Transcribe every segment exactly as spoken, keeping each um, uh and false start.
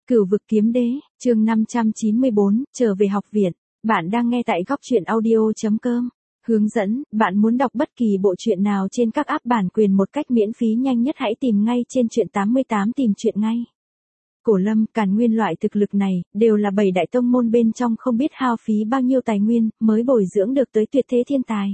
Cửu vực kiếm đế, chương năm trăm chín mươi bốn, trở về học viện. Bạn đang nghe tại góc truyện audio.com. Hướng dẫn, bạn muốn đọc bất kỳ bộ truyện nào trên các app bản quyền một cách miễn phí nhanh nhất hãy tìm ngay trên truyện tám mươi tám tìm truyện ngay. Cổ Lâm, Càn Nguyên loại thực lực này, đều là bảy đại tông môn bên trong không biết hao phí bao nhiêu tài nguyên, mới bồi dưỡng được tới tuyệt thế thiên tài.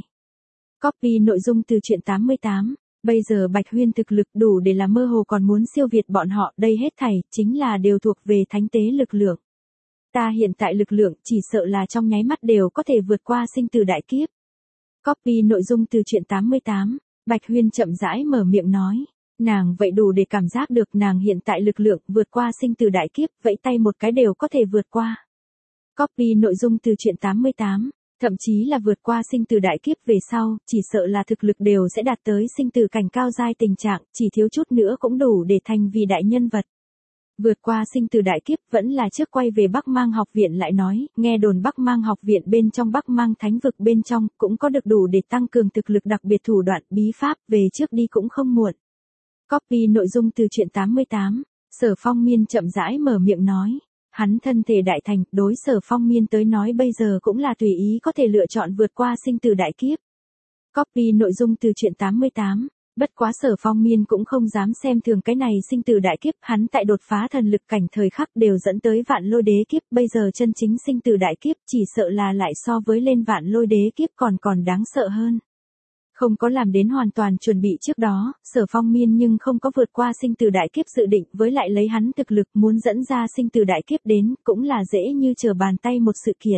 Copy nội dung từ truyện tám mươi tám. Bây giờ Bạch Huyên thực lực đủ để là mơ hồ còn muốn siêu việt bọn họ, đây hết thảy, chính là đều thuộc về thánh tế lực lượng. Ta hiện tại lực lượng, chỉ sợ là trong nháy mắt đều có thể vượt qua sinh tử đại kiếp. Copy nội dung từ truyện tám mươi tám, Bạch Huyên chậm rãi mở miệng nói. Nàng vậy đủ để cảm giác được nàng hiện tại lực lượng vượt qua sinh tử đại kiếp, vẫy tay một cái đều có thể vượt qua. Copy nội dung từ truyện tám mươi tám. Thậm chí là vượt qua sinh tử đại kiếp về sau, chỉ sợ là thực lực đều sẽ đạt tới sinh tử cảnh cao giai tình trạng, chỉ thiếu chút nữa cũng đủ để thành vì đại nhân vật. Vượt qua sinh tử đại kiếp vẫn là trước quay về Bắc Mang học viện lại nói, nghe đồn Bắc Mang học viện bên trong Bắc Mang thánh vực bên trong cũng có được đủ để tăng cường thực lực đặc biệt thủ đoạn bí pháp, về trước đi cũng không muộn. Copy nội dung từ truyện tám mươi tám, Sở Phong Miên chậm rãi mở miệng nói. Hắn thân thể đại thành, đối Sở Phong Miên tới nói bây giờ cũng là tùy ý có thể lựa chọn vượt qua sinh tử đại kiếp. Copy nội dung từ truyện tám mươi tám, bất quá Sở Phong Miên cũng không dám xem thường cái này sinh tử đại kiếp, hắn tại đột phá thần lực cảnh thời khắc đều dẫn tới vạn lôi đế kiếp, bây giờ chân chính sinh tử đại kiếp chỉ sợ là lại so với lên vạn lôi đế kiếp còn còn đáng sợ hơn. Không có làm đến hoàn toàn chuẩn bị trước đó, Sở Phong Miên nhưng không có vượt qua sinh tử đại kiếp dự định, với lại lấy hắn thực lực muốn dẫn ra sinh tử đại kiếp đến, cũng là dễ như trở bàn tay một sự kiện.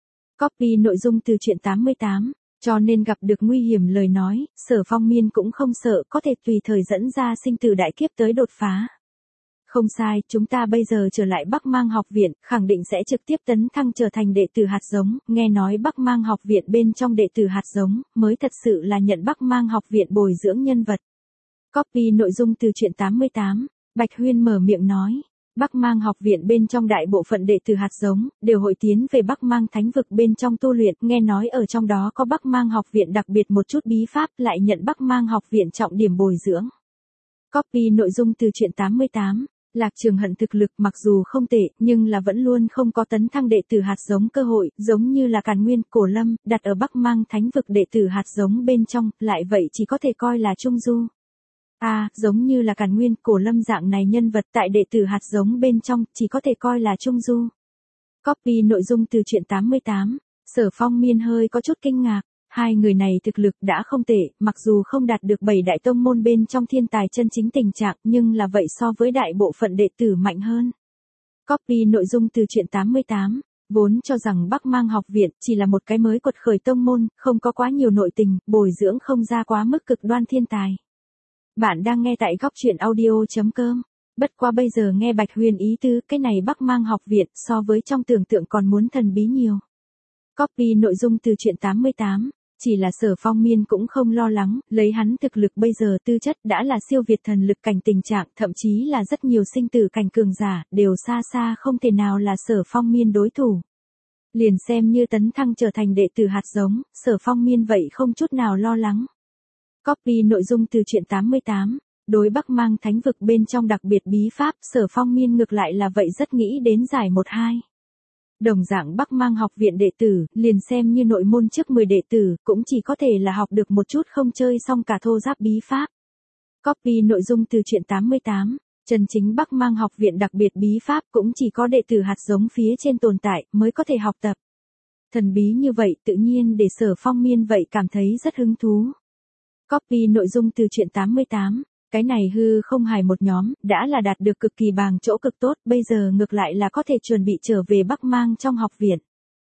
Copy nội dung từ truyện tám mươi tám, cho nên gặp được nguy hiểm lời nói, Sở Phong Miên cũng không sợ, có thể tùy thời dẫn ra sinh tử đại kiếp tới đột phá. Không sai, chúng ta bây giờ trở lại Bắc Mang học viện, khẳng định sẽ trực tiếp tấn thăng trở thành đệ tử hạt giống, nghe nói Bắc Mang học viện bên trong đệ tử hạt giống, mới thật sự là nhận Bắc Mang học viện bồi dưỡng nhân vật. Copy nội dung từ truyện tám mươi tám, Bạch Huyên mở miệng nói. Bắc Mang học viện bên trong đại bộ phận đệ tử hạt giống, đều hội tiến về Bắc Mang thánh vực bên trong tu luyện, nghe nói ở trong đó có Bắc Mang học viện đặc biệt một chút bí pháp, lại nhận Bắc Mang học viện trọng điểm bồi dưỡng. Copy nội dung từ truyện tám mươi tám. Lạc Trường Hận thực lực mặc dù không tệ, nhưng là vẫn luôn không có tấn thăng đệ tử hạt giống cơ hội, giống như là Càn Nguyên, Cổ Lâm, đặt ở Bắc Mang thánh vực đệ tử hạt giống bên trong, lại vậy chỉ có thể coi là trung du. À, giống như là Càn Nguyên, Cổ Lâm dạng này nhân vật tại đệ tử hạt giống bên trong, chỉ có thể coi là trung du. Copy nội dung từ truyện tám mươi tám, Sở Phong Miên hơi có chút kinh ngạc. Hai người này thực lực đã không tệ, mặc dù không đạt được bảy đại tông môn bên trong thiên tài chân chính tình trạng, nhưng là vậy so với đại bộ phận đệ tử mạnh hơn. Copy nội dung từ truyện tám mươi tám, vốn cho rằng Bắc Mang học viện chỉ là một cái mới quật khởi tông môn, không có quá nhiều nội tình, bồi dưỡng không ra quá mức cực đoan thiên tài. Bạn đang nghe tại góc truyện audio.com. Bất quá bây giờ nghe Bạch Huyên ý tứ, cái này Bắc Mang học viện so với trong tưởng tượng còn muốn thần bí nhiều. Copy nội dung từ truyện tám mươi tám. Chỉ là Sở Phong Miên cũng không lo lắng, lấy hắn thực lực bây giờ tư chất đã là siêu việt thần lực cảnh tình trạng, thậm chí là rất nhiều sinh tử cảnh cường giả, đều xa xa không thể nào là Sở Phong Miên đối thủ. Liền xem như tấn thăng trở thành đệ tử hạt giống, Sở Phong Miên vậy không chút nào lo lắng. Copy nội dung từ truyện tám mươi tám, đối Bắc Mang thánh vực bên trong đặc biệt bí pháp, Sở Phong Miên ngược lại là vậy rất nghĩ đến giải một hai. Đồng dạng Bắc Mang học viện đệ tử, liền xem như nội môn trước mười đệ tử, cũng chỉ có thể là học được một chút không chơi xong cả thô giáp bí pháp. Copy nội dung từ truyện tám mươi tám, chân chính Bắc Mang học viện đặc biệt bí pháp cũng chỉ có đệ tử hạt giống phía trên tồn tại, mới có thể học tập. Thần bí như vậy tự nhiên để Sở Phong Miên vậy cảm thấy rất hứng thú. Copy nội dung từ truyện tám mươi tám. Cái này hư không hài một nhóm, đã là đạt được cực kỳ bàng chỗ cực tốt, bây giờ ngược lại là có thể chuẩn bị trở về Bắc Mang trong học viện.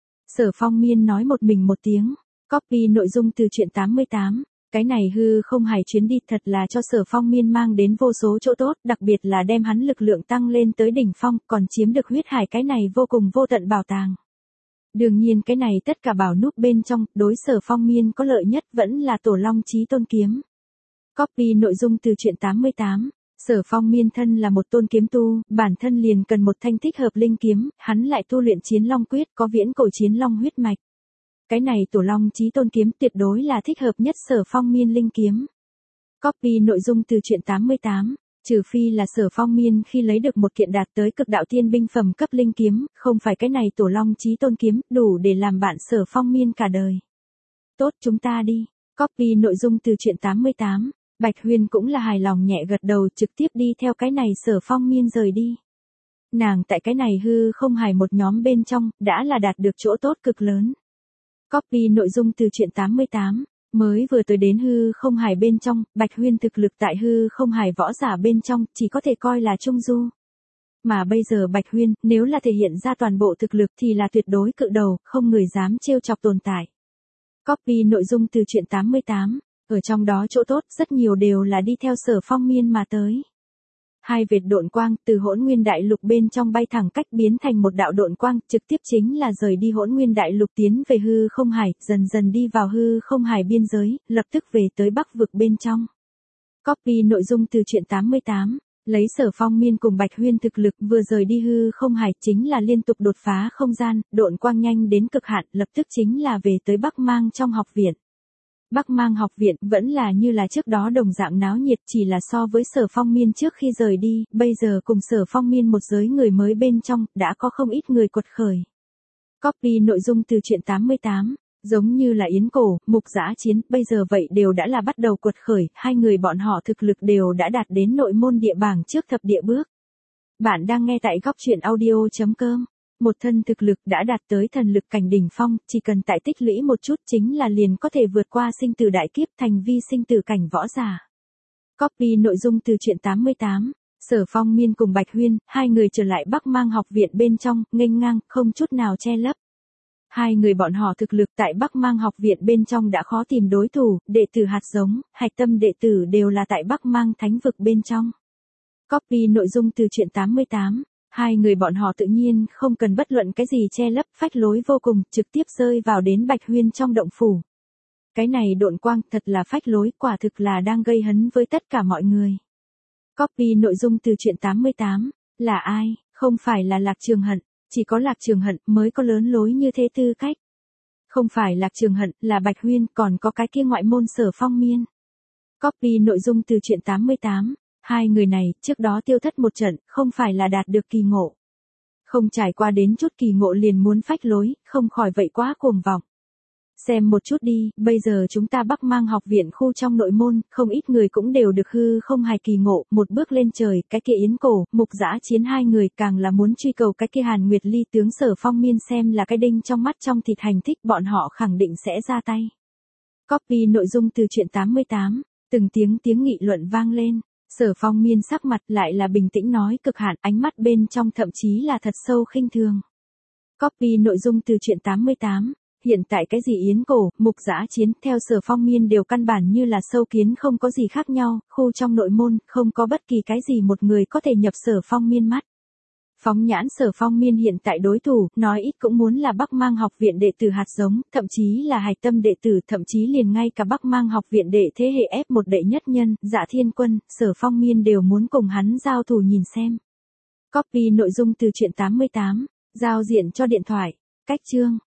Sở Phong Miên nói một mình một tiếng. Copy nội dung từ truyện tám mươi tám. Cái này hư không hài chuyến đi thật là cho Sở Phong Miên mang đến vô số chỗ tốt, đặc biệt là đem hắn lực lượng tăng lên tới đỉnh phong, còn chiếm được huyết hải cái này vô cùng vô tận bảo tàng. Đương nhiên cái này tất cả bảo núp bên trong, đối Sở Phong Miên có lợi nhất vẫn là Tổ Long Chí Tôn kiếm. Copy nội dung từ truyện tám mươi tám, Sở Phong Miên thân là một tôn kiếm tu, bản thân liền cần một thanh thích hợp linh kiếm, hắn lại tu luyện Chiến Long Quyết có viễn cổ chiến long huyết mạch. Cái này Tổ Long Chí Tôn kiếm tuyệt đối là thích hợp nhất Sở Phong Miên linh kiếm. Copy nội dung từ truyện tám mươi tám, Trừ phi là Sở Phong Miên khi lấy được một kiện đạt tới cực đạo tiên binh phẩm cấp linh kiếm, không phải cái này Tổ Long Chí Tôn kiếm, đủ để làm bạn Sở Phong Miên cả đời. Tốt, chúng ta đi. Copy nội dung từ truyện tám mươi tám. Bạch Huyên cũng là hài lòng nhẹ gật đầu, trực tiếp đi theo cái này Sở Phong Miên rời đi. Nàng tại cái này hư không hài một nhóm bên trong, đã là đạt được chỗ tốt cực lớn. Copy nội dung từ truyện tám mươi tám. Mới vừa tới đến hư không hải bên trong, Bạch Huyên thực lực tại hư không hải võ giả bên trong, chỉ có thể coi là trung du. Mà bây giờ Bạch Huyên, nếu là thể hiện ra toàn bộ thực lực thì là tuyệt đối cự đầu, không người dám trêu chọc tồn tại. Copy nội dung từ truyện tám mươi tám. Ở trong đó chỗ tốt, rất nhiều đều là đi theo Sở Phong Miên mà tới. Hai vệt độn quang từ Hỗn Nguyên Đại Lục bên trong bay thẳng cách biến thành một đạo độn quang, trực tiếp chính là rời đi Hỗn Nguyên Đại Lục tiến về hư không hải, dần dần đi vào hư không hải biên giới, lập tức về tới Bắc vực bên trong. Copy nội dung từ truyện tám mươi tám. Lấy Sở Phong Miên cùng Bạch Huyên thực lực vừa rời đi hư không hải chính là liên tục đột phá không gian, độn quang nhanh đến cực hạn, lập tức chính là về tới Bắc Mang trong học viện. Bắc Mang học viện vẫn là như là trước đó đồng dạng náo nhiệt, chỉ là so với Sở Phong Miên trước khi rời đi, bây giờ cùng Sở Phong Miên một giới người mới bên trong, đã có không ít người quật khởi. Copy nội dung từ truyện tám mươi tám. Giống như là Yến Cổ, Mục Dã Chiến, bây giờ vậy đều đã là bắt đầu quật khởi, hai người bọn họ thực lực đều đã đạt đến nội môn địa bảng trước thập địa bước. Bạn đang nghe tại góc truyện audio chấm com. Một thân thực lực đã đạt tới thần lực cảnh đỉnh phong, chỉ cần tại tích lũy một chút chính là liền có thể vượt qua sinh tử đại kiếp thành vi sinh tử cảnh võ giả. Copy nội dung từ truyện tám mươi tám. Sở Phong Miên cùng Bạch Huyên, hai người trở lại Bắc Mang học viện bên trong, nghênh ngang, không chút nào che lấp. Hai người bọn họ thực lực tại Bắc Mang học viện bên trong đã khó tìm đối thủ, đệ tử hạt giống, hạch tâm đệ tử đều là tại Bắc Mang thánh vực bên trong. Copy nội dung từ truyện tám mươi tám. Hai người bọn họ tự nhiên không cần bất luận cái gì che lấp, phách lối vô cùng, trực tiếp rơi vào đến Bạch Huyên trong động phủ. Cái này độn quang thật là phách lối, quả thực là đang gây hấn với tất cả mọi người. Copy nội dung từ truyện tám mươi tám. Là ai? Không phải là Lạc Trường Hận, chỉ có Lạc Trường Hận mới có lớn lối như thế tư cách. Không phải Lạc Trường Hận, là Bạch Huyên, còn có cái kia ngoại môn Sở Phong Miên. Copy nội dung từ truyện tám mươi tám. Hai người này, trước đó tiêu thất một trận, không phải là đạt được kỳ ngộ. Không trải qua đến chút kỳ ngộ liền muốn phách lối, không khỏi vậy quá cuồng vọng. Xem một chút đi, bây giờ chúng ta Bắc Mang học viện khu trong nội môn, không ít người cũng đều được hư không hài kỳ ngộ, một bước lên trời, cái kia Yến Cổ, Mục Dã Chiến hai người càng là muốn truy cầu cái kia Hàn Nguyệt Ly tướng Sở Phong Miên xem là cái đinh trong mắt trong thịt hành thích, bọn họ khẳng định sẽ ra tay. Copy nội dung từ truyện tám mươi tám. Từng tiếng tiếng nghị luận vang lên. Sở Phong Miên sắc mặt lại là bình tĩnh nói cực hạn, ánh mắt bên trong thậm chí là thật sâu khinh thường. Copy nội dung từ truyện tám mươi tám. Hiện tại cái gì Yến Cổ, Mục Dã Chiến, theo Sở Phong Miên đều căn bản như là sâu kiến không có gì khác nhau, khu trong nội môn, không có bất kỳ cái gì một người có thể nhập Sở Phong Miên mắt. Phóng nhãn Sở Phong Miên hiện tại đối thủ, nói ít cũng muốn là Bắc Mang học viện đệ tử hạt giống, thậm chí là hạch tâm đệ tử, thậm chí liền ngay cả Bắc Mang học viện đệ thế hệ ép một đệ nhất nhân, Dạ Thiên Quân, Sở Phong Miên đều muốn cùng hắn giao thủ nhìn xem. Copy nội dung từ truyện tám mươi tám. Giao diện cho điện thoại. Cách chương.